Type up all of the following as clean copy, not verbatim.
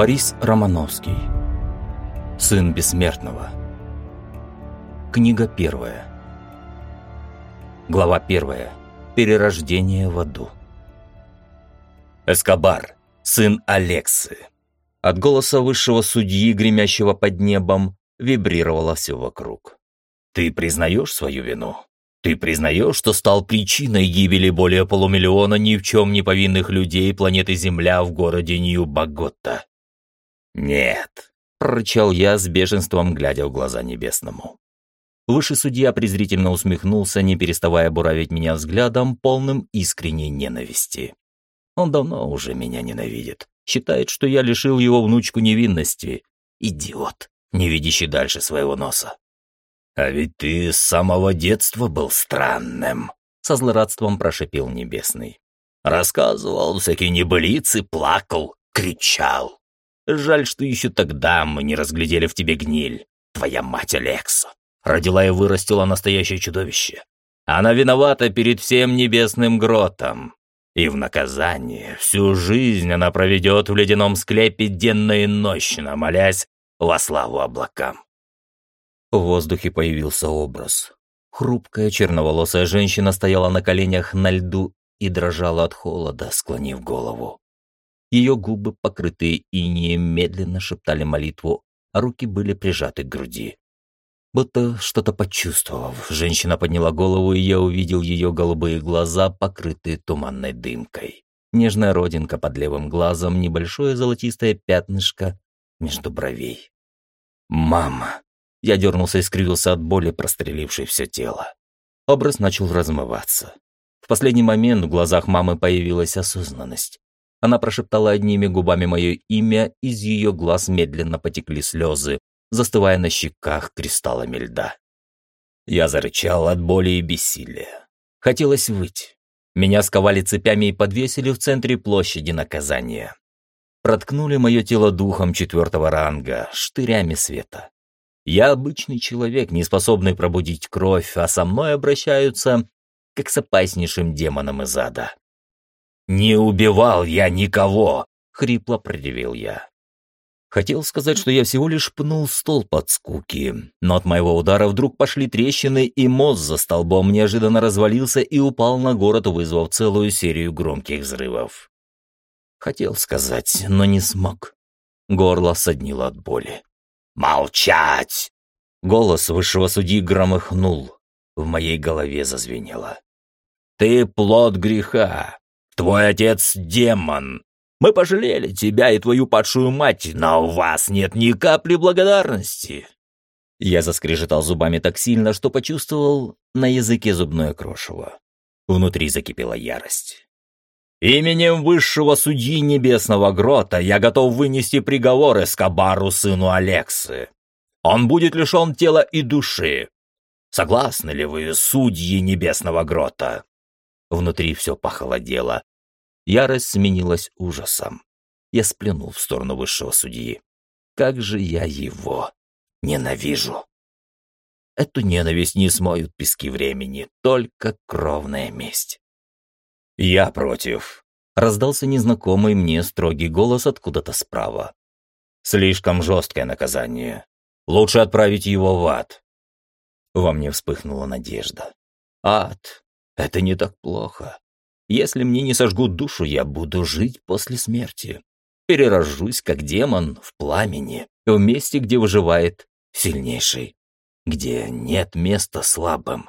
Борис Романовский. Сын бессмертного. Книга первая. Глава первая. Перерождение в аду. Эскобар, сын Алексы. От голоса высшего судьи, гремящего под небом, вибрировало все вокруг. Ты признаешь свою вину? Ты признаешь, что стал причиной гибели более полумиллиона ни в чем не повинных людей планеты Земля в городе Нью-Боготта? «Нет», — прорычал я с бешенством, глядя в глаза небесному. Высший судья презрительно усмехнулся, не переставая буравить меня взглядом, полным искренней ненависти. Он давно уже меня ненавидит, считает, что я лишил его внучку невинности. Идиот, не видящий дальше своего носа. «А ведь ты с самого детства был странным», — со злорадством прошипел Небесный. «Рассказывал всякие небылицы, плакал, кричал. Жаль, что еще тогда мы не разглядели в тебе гниль. Твоя мать Алекса родила и вырастила настоящее чудовище. Она виновата перед всем небесным гротом. И в наказание всю жизнь она проведет в ледяном склепе денно и нощно, молясь во славу облакам». В воздухе появился образ. Хрупкая черноволосая женщина стояла на коленях на льду и дрожала от холода, склонив голову. Ее губы, покрытые инеем, медленно шептали молитву, а руки были прижаты к груди. Будто что-то почувствовав, женщина подняла голову, и я увидел ее голубые глаза, покрытые туманной дымкой. Нежная родинка под левым глазом, небольшое золотистое пятнышко между бровей. «Мама!» Я дернулся и скривился от боли, прострелившей все тело. Образ начал размываться. В последний момент в глазах мамы появилась осознанность. Она прошептала одними губами мое имя, из ее глаз медленно потекли слезы, застывая на щеках кристаллами льда. Я зарычал от боли и бессилия. Хотелось выть. Меня сковали цепями и подвесили в центре площади наказания. Проткнули мое тело духом 4-го ранга, штырями света. Я обычный человек, не способный пробудить кровь, а со мной обращаются как с опаснейшим демоном из ада. «Не убивал я никого!» — хрипло проревел я. Хотел сказать, что я всего лишь пнул столб от скуки, но от моего удара вдруг пошли трещины, и мост за столбом неожиданно развалился и упал на город, вызвав целую серию громких взрывов. Хотел сказать, но не смог. Горло соднило от боли. «Молчать!» Голос высшего судьи громыхнул. В моей голове зазвенело. «Ты плод греха. Твой отец — демон. Мы пожалели тебя и твою падшую мать, но у вас нет ни капли благодарности». Я заскрежетал зубами так сильно, что почувствовал на языке зубное крошево. Внутри закипела ярость. «Именем высшего судьи Небесного Грота я готов вынести приговор Эскобару, сыну Алексы. Он будет лишен тела и души. Согласны ли вы, судьи Небесного Грота?» Внутри все похолодело. Ярость сменилась ужасом. Я сплюнул в сторону высшего судьи. Как же я его ненавижу! Эту ненависть не смоют пески времени, только кровная месть. «Я против», — раздался незнакомый мне строгий голос откуда-то справа. «Слишком жесткое наказание. Лучше отправить его в ад». Во мне вспыхнула надежда. Ад — это не так плохо. Если мне не сожгут душу, я буду жить после смерти. Перерожусь, как демон, в пламени, в месте, где выживает сильнейший, где нет места слабым.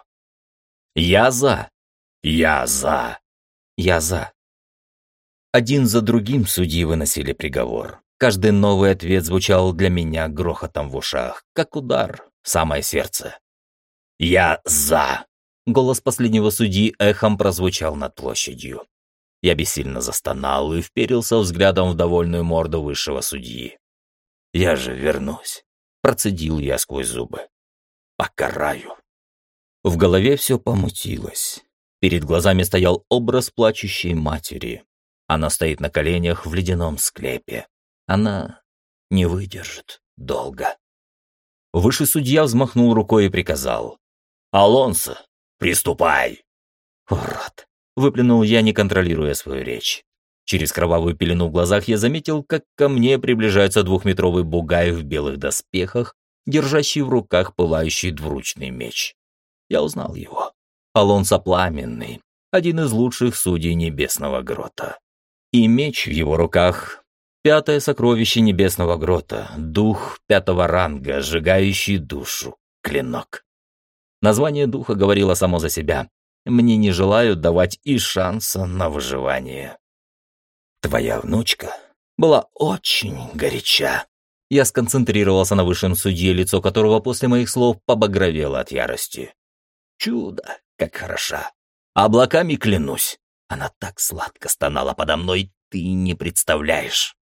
Я за. Я за. Я за. Один за другим судьи выносили приговор. Каждый новый ответ звучал для меня грохотом в ушах, как удар в самое сердце. «Я за!» Голос последнего судьи эхом прозвучал над площадью. Я бессильно застонал и вперился взглядом в довольную морду высшего судьи. «Я же вернусь», — процедил я сквозь зубы. «Покараю». В голове все помутилось. Перед глазами стоял образ плачущей матери. Она стоит на коленях в ледяном склепе. Она не выдержит долго. Высший судья взмахнул рукой и приказал: «Алонсо, приступай!» «Урод!» — выплюнул я, не контролируя свою речь. Через кровавую пелену в глазах я заметил, как ко мне приближается двухметровый бугай в белых доспехах, держащий в руках пылающий двуручный меч. Я узнал его. Алонсо Пламенный, один из лучших судей Небесного Грота. И меч в его руках — 5-е сокровище Небесного Грота, дух 5-го ранга, сжигающий душу, клинок. Название духа говорило само за себя. Мне не желают давать и шанса на выживание. Твоя внучка была очень горяча. Я сконцентрировался на высшем судье, лицо которого после моих слов побагровело от ярости. Чудо, как хороша. Облаками клянусь. Она так сладко стонала подо мной, ты не представляешь.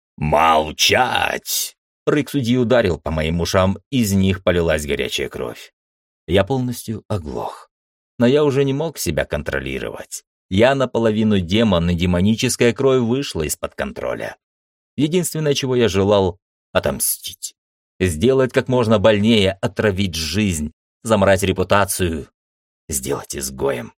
«Молчать!» Рык судьи ударил по моим ушам, из них полилась горячая кровь. Я полностью оглох. Но я уже не мог себя контролировать. Я наполовину демон, и демоническая кровь вышла из-под контроля. Единственное, чего я желал — отомстить. Сделать как можно больнее, отравить жизнь, замрать репутацию, сделать изгоем.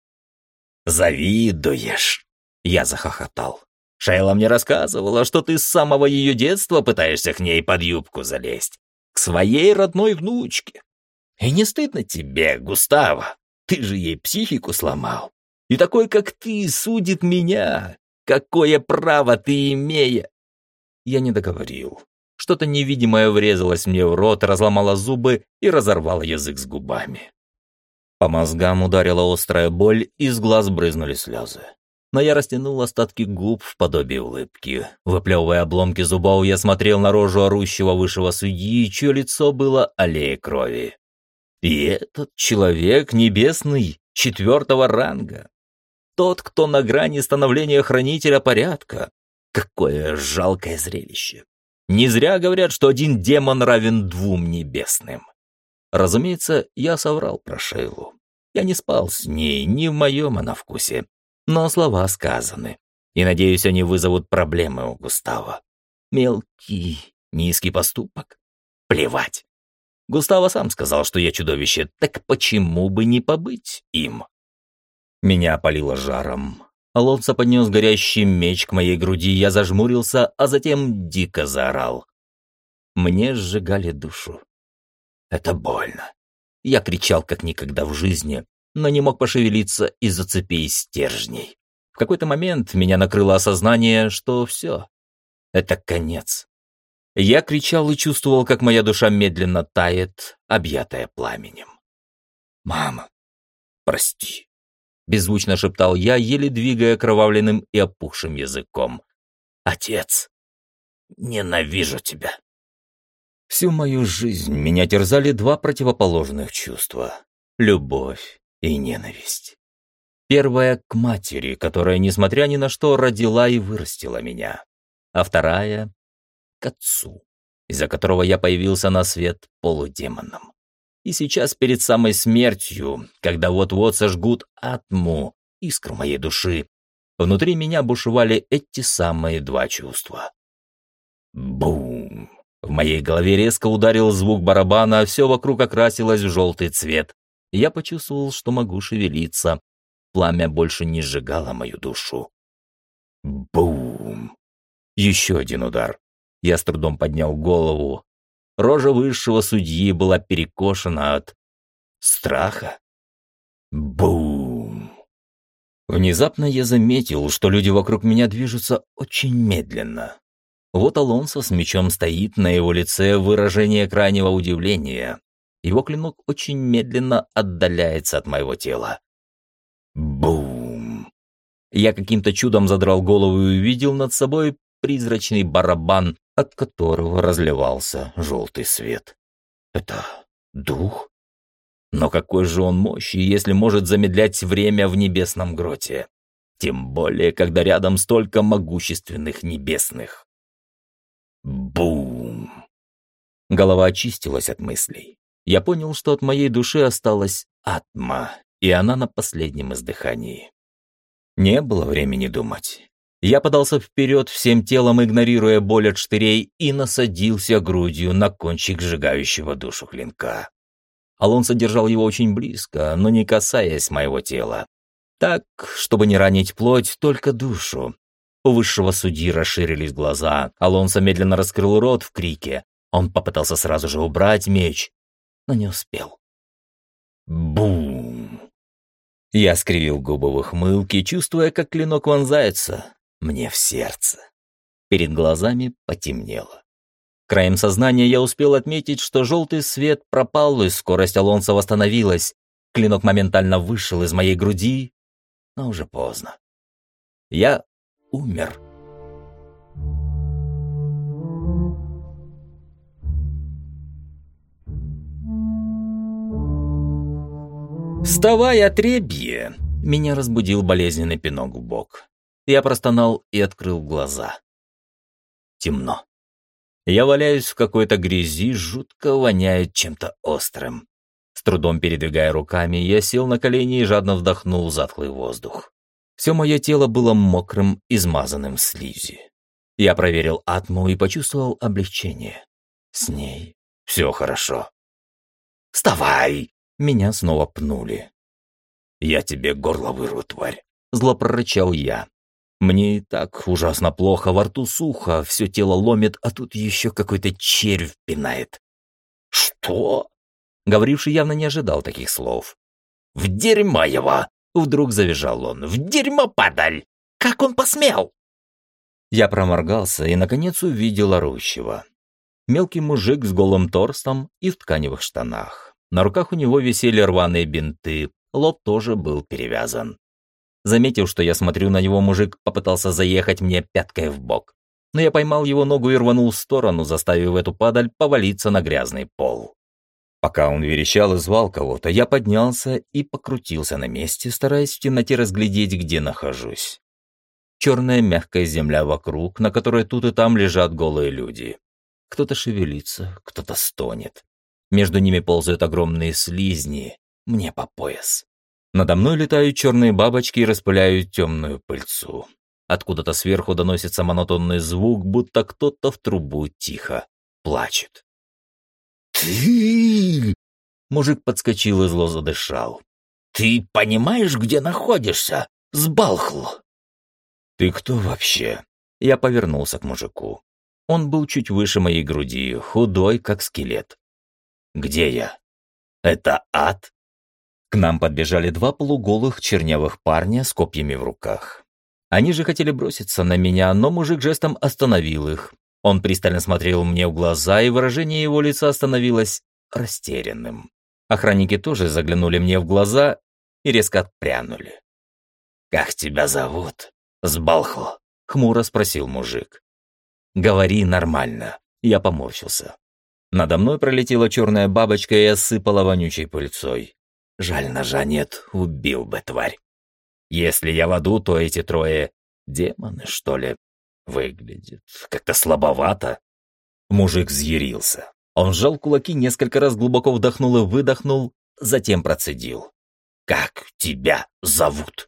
«Завидуешь!» Я захохотал. «Шейла мне рассказывала, что ты с самого ее детства пытаешься к ней под юбку залезть. К своей родной внучке. И не стыдно тебе, Густаво? Ты же ей психику сломал. И такой, как ты, судит меня. Какое право ты имея?» Я не договорил. Что-то невидимое врезалось мне в рот, разломало зубы и разорвало язык с губами. По мозгам ударила острая боль, из глаз брызнули слезы. Но я растянул остатки губ в подобие улыбки. Выплевывая обломки зубов, я смотрел на рожу орущего высшего судьи, чье лицо было аллеей крови. И этот человек небесный, 4-го ранга. Тот, кто на грани становления хранителя порядка. Какое жалкое зрелище. Не зря говорят, что один демон равен 2 небесным. Разумеется, я соврал про Шейлу. Я не спал с ней, не в моем она вкусе. Но слова сказаны. И, надеюсь, они вызовут проблемы у Густава. Мелкий, низкий поступок. Плевать. Густаво сам сказал, что я чудовище, так почему бы не побыть им? Меня опалило жаром. Алонсо поднес горящий меч к моей груди, я зажмурился, а затем дико заорал. Мне сжигали душу. Это больно. Я кричал как никогда в жизни, но не мог пошевелиться из-за цепей стержней. В какой-то момент меня накрыло осознание, что все. Это конец. Я кричал и чувствовал, как моя душа медленно тает, объятая пламенем. «Мама, прости», — беззвучно шептал я, еле двигая окровавленным и опухшим языком. «Отец, ненавижу тебя». Всю мою жизнь меня терзали 2 противоположных чувства — любовь и ненависть. Первая — к матери, которая, несмотря ни на что, родила и вырастила меня. А вторая — к отцу, из-за которого я появился на свет полудемоном. И сейчас, перед самой смертью, когда вот-вот сожгут атму, искру моей души, внутри меня бушевали эти самые 2 чувства. Бум! В моей голове резко ударил звук барабана, а все вокруг окрасилось в желтый цвет. Я почувствовал, что могу шевелиться. Пламя больше не сжигало мою душу. Бум! Еще один удар. Я с трудом поднял голову. Рожа высшего судьи была перекошена от страха. Бум! Внезапно я заметил, что люди вокруг меня движутся очень медленно. Вот Алонсо с мечом стоит, на его лице выражение крайнего удивления. Его клинок очень медленно отдаляется от моего тела. Бум! Я каким-то чудом задрал голову и увидел над собой призрачный барабан, от которого разливался желтый свет. Это дух? Но какой же он мощный, если может замедлять время в небесном гроте? Тем более, когда рядом столько могущественных небесных. Бум! Голова очистилась от мыслей. Я понял, что от моей души осталась атма, и она на последнем издыхании. Не было времени думать. Я подался вперед всем телом, игнорируя боль от штырей, и насадился грудью на кончик сжигающего душу клинка. Алонсо держал его очень близко, но не касаясь моего тела. Так, чтобы не ранить плоть, только душу. У высшего судьи расширились глаза. Алонсо медленно раскрыл рот в крике. Он попытался сразу же убрать меч, но не успел. Бум! Я скривил губы в ухмылке, чувствуя, как клинок вонзается мне в сердце. Перед глазами потемнело. Краем сознания я успел отметить, что желтый свет пропал, и скорость Алонсо восстановилась. Клинок моментально вышел из моей груди, но уже поздно. Я умер. «Вставай, отребье!» Меня разбудил болезненный пинок в бок. Я простонал и открыл глаза. Темно. Я валяюсь в какой-то грязи, жутко воняет чем-то острым. С трудом передвигая руками, я сел на колени и жадно вдохнул затхлый воздух. Все мое тело было мокрым, измазанным слизью. Я проверил атму и почувствовал облегчение. С ней все хорошо. «Вставай!» Меня снова пнули. «Я тебе горло вырву, тварь!» Зло прорычал я. Мне и так ужасно плохо, во рту сухо, все тело ломит, а тут еще какой-то червь пинает. «Что?» Говоривший явно не ожидал таких слов. «В дерьмо его!» Вдруг завизжал он. «В дерьмо, падаль! Как он посмел?» Я проморгался и, наконец, увидел орущего. Мелкий мужик с голым торсом и в тканевых штанах. На руках у него висели рваные бинты, лоб тоже был перевязан. Заметив, что я смотрю на него, мужик попытался заехать мне пяткой в бок. Но я поймал его ногу и рванул в сторону, заставив эту падаль повалиться на грязный пол. Пока он верещал и звал кого-то, я поднялся и покрутился на месте, стараясь в темноте разглядеть, где нахожусь. Черная мягкая земля вокруг, на которой тут и там лежат голые люди. Кто-то шевелится, кто-то стонет. Между ними ползают огромные слизни, мне по пояс. Надо мной летают черные бабочки и распыляют темную пыльцу. Откуда-то сверху доносится монотонный звук, будто кто-то в трубу тихо плачет. «Ты!» Мужик подскочил и зло задышал. «Ты понимаешь, где находишься? Сбалхл!» «Ты кто вообще?» Я повернулся к мужику. Он был чуть выше моей груди, худой, как скелет. «Где я? Это ад?» К нам подбежали два полуголых чернявых парня с копьями в руках. Они же хотели броситься на меня, но мужик жестом остановил их. Он пристально смотрел мне в глаза, и выражение его лица становилось растерянным. Охранники тоже заглянули мне в глаза и резко отпрянули. «Как тебя зовут, Сбалхл?» — хмуро спросил мужик. «Говори нормально». Я поморщился. Надо мной пролетела черная бабочка и осыпала вонючей пыльцой. Жаль, ножа нет, убил бы, тварь. Если я в аду, то эти трое демоны, что ли? Выглядит как-то слабовато. Мужик взъярился. Он сжал кулаки, несколько раз глубоко вдохнул и выдохнул, затем процедил. «Как тебя зовут?»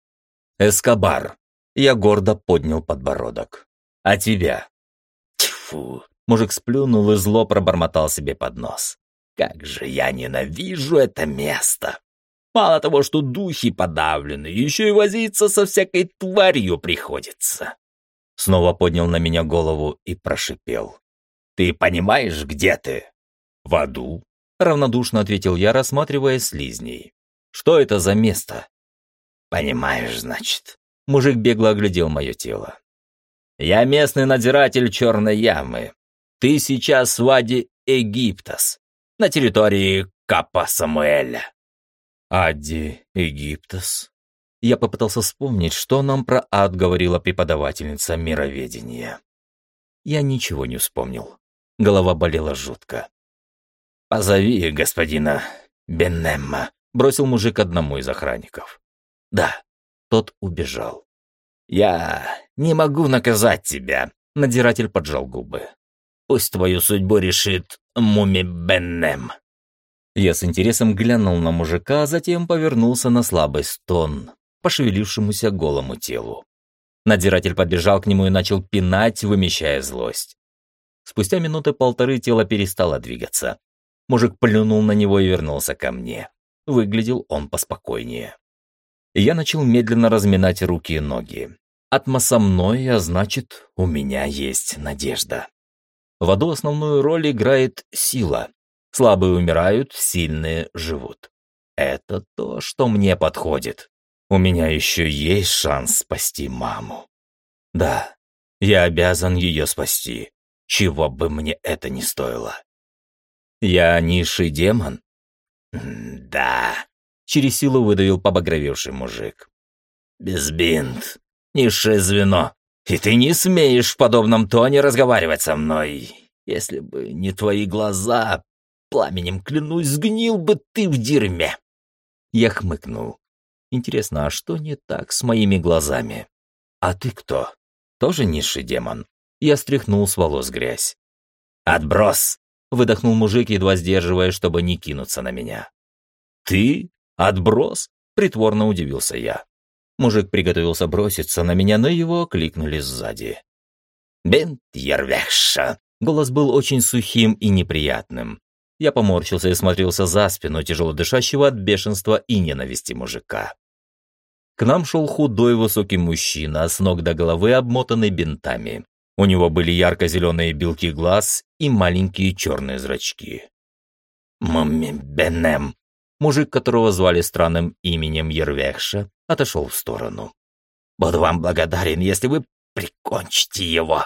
«Эскобар». Я гордо поднял подбородок. «А тебя?» «Тьфу!» Мужик сплюнул и зло пробормотал себе под нос. «Как же я ненавижу это место! Мало того, что духи подавлены, еще и возиться со всякой тварью приходится!» Снова поднял на меня голову и прошипел. «Ты понимаешь, где ты?» «В аду», — равнодушно ответил я, рассматривая слизней. «Что это за место?» «Понимаешь, значит». Мужик бегло оглядел мое тело. «Я местный надзиратель Черной Ямы. Ты сейчас в аде Египтос, на территории Капа Самуэля». «Адди Египтос?» Я попытался вспомнить, что нам про ад говорила преподавательница мироведения. Я ничего не вспомнил. Голова болела жутко. «Позови господина Беннемма», — бросил мужик одному из охранников. «Да». Тот убежал. «Я не могу наказать тебя», — надзиратель поджал губы. «Пусть твою судьбу решит Муми Беннем». Я с интересом глянул на мужика, а затем повернулся на слабый стон, пошевелившемуся голому телу. Надзиратель подбежал к нему и начал пинать, вымещая злость. Спустя минуты полторы тело перестало двигаться. Мужик плюнул на него и вернулся ко мне. Выглядел он поспокойнее. Я начал медленно разминать руки и ноги. Атма со мной, а значит, у меня есть надежда. В аду основную роль играет сила. Слабые умирают, сильные живут. Это то, что мне подходит. У меня еще есть шанс спасти маму. Да, я обязан ее спасти, чего бы мне это ни стоило. Я низший демон? Да, через силу выдавил побагровевший мужик. Безбинт, низшее звено. И ты не смеешь в подобном тоне разговаривать со мной. Если бы не твои глаза, пламенем клянусь, сгнил бы ты в дерьме. Я хмыкнул. Интересно, а что не так с моими глазами? А ты кто? Тоже низший демон? Я стряхнул с волос грязь. Отброс! Выдохнул мужик, едва сдерживая, чтобы не кинуться на меня. Ты? Отброс? Притворно удивился я. Мужик приготовился броситься на меня, но его окликнули сзади. «Бент Ярвехша!» Голос был очень сухим и неприятным. Я поморщился и смотрелся за спину тяжело дышащего от бешенства и ненависти мужика. К нам шел худой высокий мужчина, с ног до головы обмотанный бинтами. У него были ярко-зеленые белки глаз и маленькие черные зрачки. «Мумми Бенем!» Мужик, которого звали странным именем Ярвехша, отошел в сторону. «Буду вам благодарен, если вы прикончите его!»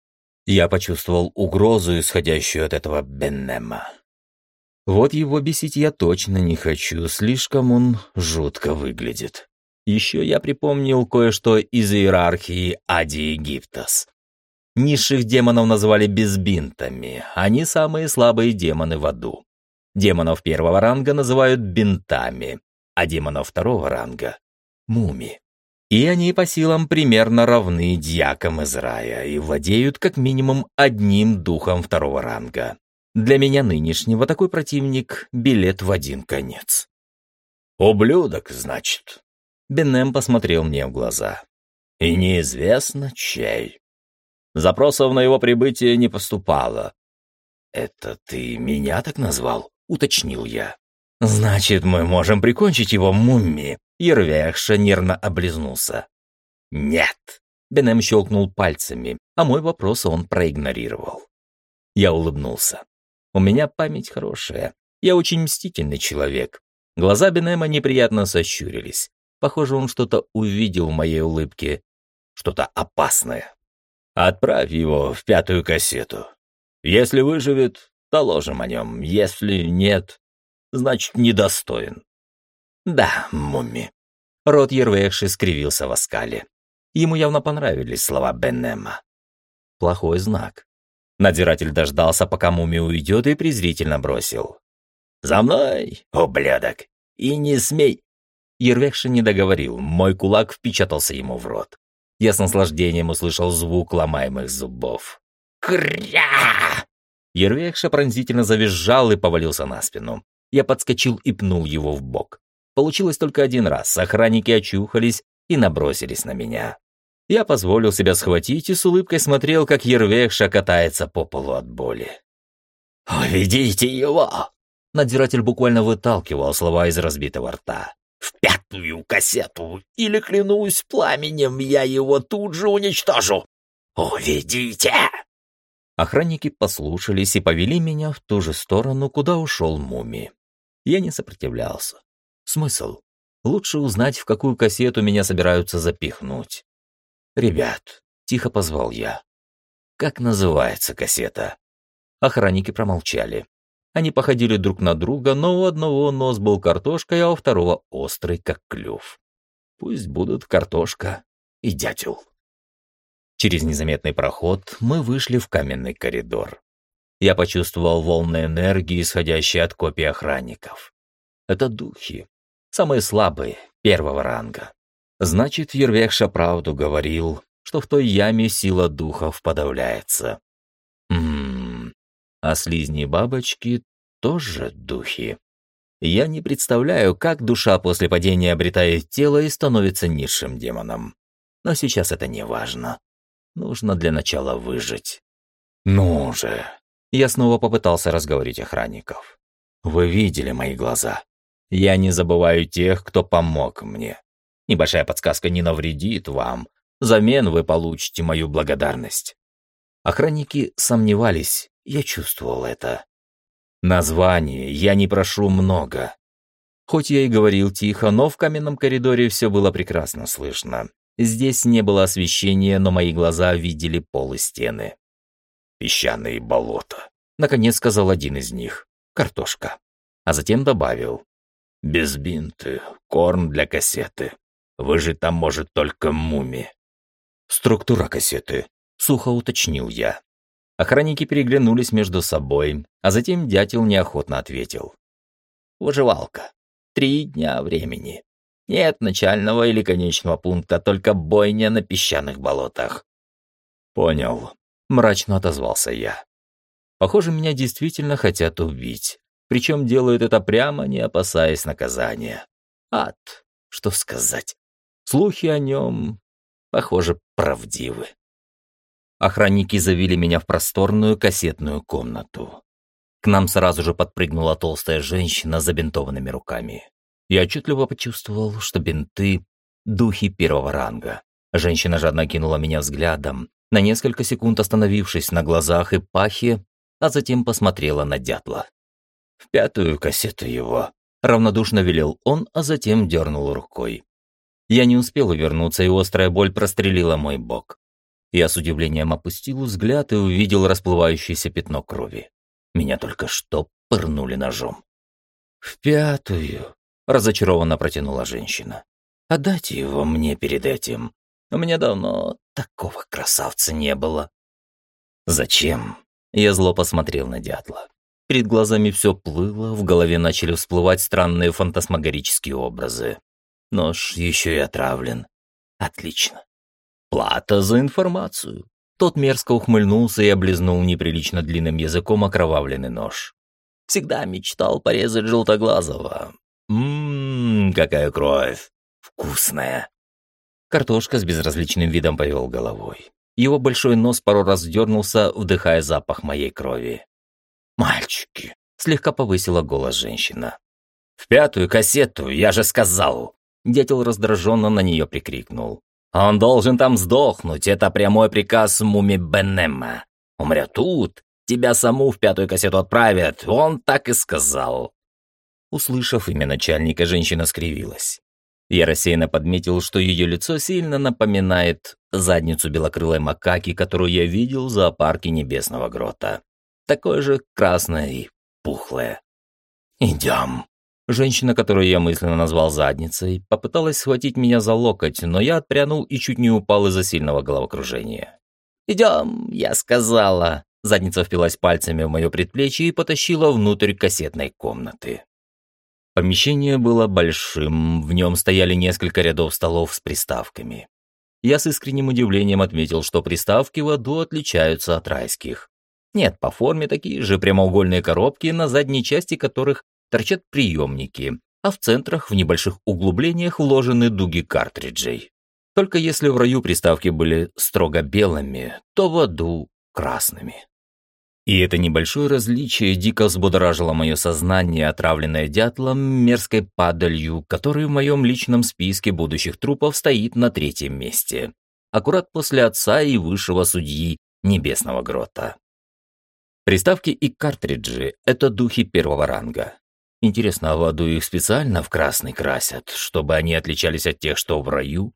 Я почувствовал угрозу, исходящую от этого Беннема. Вот его бесить я точно не хочу, слишком он жутко выглядит. Еще я припомнил кое-что из иерархии Ади Египтос. Низших демонов назвали безбинтами, они самые слабые демоны в аду. Демонов первого ранга называют бинтами, а демонов второго ранга — муми. И они по силам примерно равны дьякам из рая и владеют как минимум одним духом второго ранга. Для меня нынешнего такой противник — билет в один конец. «Ублюдок, значит?» Бенем посмотрел мне в глаза. «И неизвестно, чей. Запросов на его прибытие не поступало». «Это ты меня так назвал?» — уточнил я. «Значит, мы можем прикончить его, мумми». Ярвехша нервно облизнулся. «Нет!» — Бенем щелкнул пальцами, а мой вопрос он проигнорировал. Я улыбнулся. У меня память хорошая. Я очень мстительный человек. Глаза Бенема неприятно сощурились. Похоже, он что-то увидел в моей улыбке. Что-то опасное. «Отправь его в 5-ю кассету. Если выживет, доложим о нем. Если нет, значит, недостоин». «Да, мумми». Рот Ярвехши скривился в оскале. Ему явно понравились слова Беннема. Плохой знак. Надзиратель дождался, пока мумия уйдет, и презрительно бросил. «За мной, ублюдок! И не смей!» Ярвехши не договорил, мой кулак впечатался ему в рот. Я с наслаждением услышал звук ломаемых зубов. «Кря!» Ярвехша пронзительно завизжал и повалился на спину. Я подскочил и пнул его в бок. Получилось только один раз. Охранники очухались и набросились на меня. Я позволил себя схватить и с улыбкой смотрел, как Ярвехша катается по полу от боли. «Уведите его!» Надзиратель буквально выталкивал слова из разбитого рта. «В 5-ю кассету! Или, клянусь пламенем, я его тут же уничтожу! Уведите!» Охранники послушались и повели меня в ту же сторону, куда ушел мумий. Я не сопротивлялся. Смысл? Лучше узнать, в какую кассету меня собираются запихнуть. «Ребят», — тихо позвал я. «Как называется кассета?» Охранники промолчали. Они походили друг на друга, но у одного нос был картошкой, а у второго острый, как клюв. Пусть будут картошка и дятел. Через незаметный проход мы вышли в каменный коридор. Я почувствовал волны энергии, исходящие от копий охранников. Это духи. Самые слабые, первого ранга. Значит, Ярвехша правду говорил, что в той яме сила духов подавляется. А слизни и бабочки тоже духи. Я не представляю, как душа после падения обретает тело и становится низшим демоном. Но сейчас это не важно. Нужно для начала выжить. Ну же. Я снова попытался разговорить охранников. Вы видели мои глаза. Я не забываю тех, кто помог мне. Небольшая подсказка не навредит вам. Взамен вы получите мою благодарность». Охранники сомневались, я чувствовал это. Название я не прошу много. Хоть я и говорил тихо, но в каменном коридоре все было прекрасно слышно. Здесь не было освещения, но мои глаза видели пол и стены. «Песчаные болота», — наконец сказал один из них. «Картошка». А затем добавил. «Безбинты, корм для кассеты. Выжить там может только муми». «Структура кассеты», — сухо уточнил я. Охранники переглянулись между собой, а затем дятел неохотно ответил. «Выживалка. 3 дня времени. Нет начального или конечного пункта, только бойня на песчаных болотах». «Понял», — мрачно отозвался я. «Похоже, меня действительно хотят убить. Причем делают это прямо, не опасаясь наказания. Ад, что сказать. Слухи о нем, похоже, правдивы». Охранники завели меня в просторную кассетную комнату. К нам сразу же подпрыгнула толстая женщина с забинтованными руками. Я отчетливо почувствовал, что бинты — духи первого ранга. Женщина жадно кинула меня взглядом, на несколько секунд остановившись на глазах и пахе, а затем посмотрела на дятла. «В 5-ю кассету его», — равнодушно велел он, а затем дернул рукой. Я не успел увернуться, и острая боль прострелила мой бок. Я с удивлением опустил взгляд и увидел расплывающееся пятно крови. Меня только что пырнули ножом. «В 5-ю», — разочарованно протянула женщина. «Отдайте его мне перед этим. У меня давно такого красавца не было». «Зачем?» — я зло посмотрел на дятла. Перед глазами все плыло, в голове начали всплывать странные фантасмагорические образы. Нож еще и отравлен. Отлично. Плата за информацию. Тот мерзко ухмыльнулся и облизнул неприлично длинным языком окровавленный нож. Всегда мечтал порезать желтоглазого. Какая кровь. Вкусная. Картошка с безразличным видом повел головой. Его большой нос пару раз дернулся, вдыхая запах моей крови. «Мальчики!» — слегка повысила голос женщина. «В 5-ю кассету, я же сказал!» Дятел раздраженно на нее прикрикнул. «Он должен там сдохнуть, это прямой приказ Муми Бенема. Умрет тут, тебя саму в 5-ю кассету отправят, он так и сказал». Услышав имя начальника, женщина скривилась. Я рассеянно подметил, что ее лицо сильно напоминает задницу белокрылой макаки, которую я видел в зоопарке Небесного Грота. Такое же красное и пухлое. «Идем». Женщина, которую я мысленно назвал задницей, попыталась схватить меня за локоть, но я отпрянул и чуть не упал из-за сильного головокружения. «Идем», — я сказала. Задница впилась пальцами в мое предплечье и потащила внутрь кассетной комнаты. Помещение было большим, в нем стояли несколько рядов столов с приставками. Я с искренним удивлением отметил, что приставки в аду отличаются от райских. Нет, по форме такие же прямоугольные коробки, на задней части которых торчат приемники, а в центрах в небольших углублениях вложены дуги картриджей. Только если в раю приставки были строго белыми, то в аду красными. И это небольшое различие дико взбудоражило мое сознание, отравленное дятлом, мерзкой падалью, который в моем личном списке будущих трупов стоит на 3-м месте, аккурат после отца и высшего судьи Небесного Грота. Приставки и картриджи — это духи первого ранга. Интересно, а в аду их специально в красный красят, чтобы они отличались от тех, что в раю?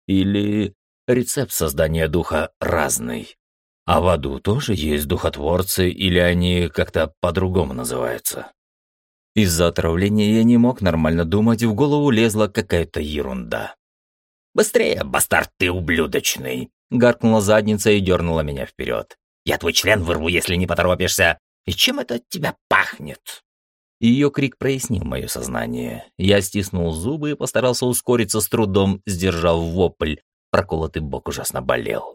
Или рецепт создания духа разный? А в аду тоже есть духотворцы, или они как-то по-другому называются? Из-за отравления я не мог нормально думать, в голову лезла какая-то ерунда. «Быстрее, бастард ты ублюдочный!» — гаркнула задница и дернула меня вперед. «Я твой член вырву, если не поторопишься! И чем это от тебя пахнет?» Ее крик прояснил мое сознание. Я стиснул зубы и постарался ускориться, с трудом сдержав вопль. Проколотый бок ужасно болел.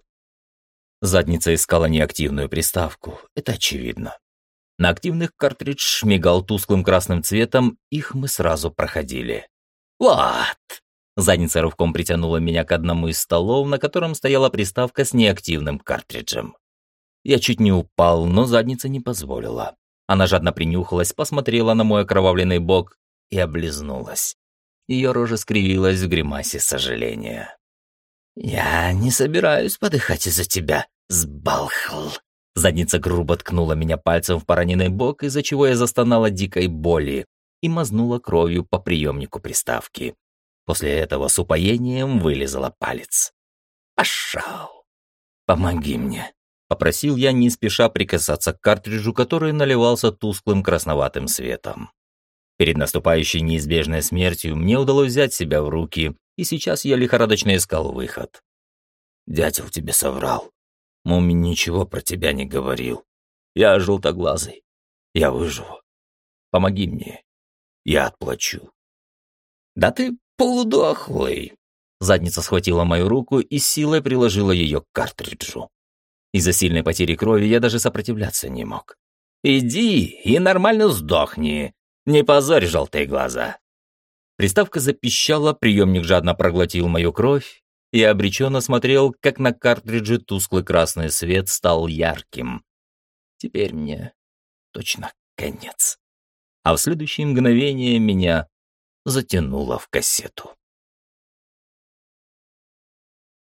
Задница искала неактивную приставку, это очевидно. На активных картридж мигал тусклым красным цветом, их мы сразу проходили. «Вот!» Задница рывком притянула меня к одному из столов, на котором стояла приставка с неактивным картриджем. Я чуть не упал, но задница не позволила. Она жадно принюхалась, посмотрела на мой окровавленный бок и облизнулась. Ее рожа скривилась в гримасе сожаления. «Я не собираюсь подыхать из-за тебя, сбалхл». Задница грубо ткнула меня пальцем в пораненный бок, из-за чего я застонала дикой боли и мазнула кровью по приемнику приставки. После этого с упоением вылизала палец. «Пошел! Помоги мне!» — попросил я, не спеша прикасаться к картриджу, который наливался тусклым красноватым светом. Перед наступающей неизбежной смертью мне удалось взять себя в руки, и сейчас я лихорадочно искал выход. «Дятел тебе соврал. Муми ничего про тебя не говорил. Я желтоглазый. Я выживу. Помоги мне. Я отплачу». «Да ты полудохлый!» Задница схватила мою руку и с силой приложила ее к картриджу. Из-за сильной потери крови я даже сопротивляться не мог. «Иди и нормально сдохни. Не позорь желтые глаза». Приставка запищала, приемник жадно проглотил мою кровь и обреченно смотрел, как на картридже тусклый красный свет стал ярким. Теперь мне точно конец. А в следующее мгновение меня затянуло в кассету.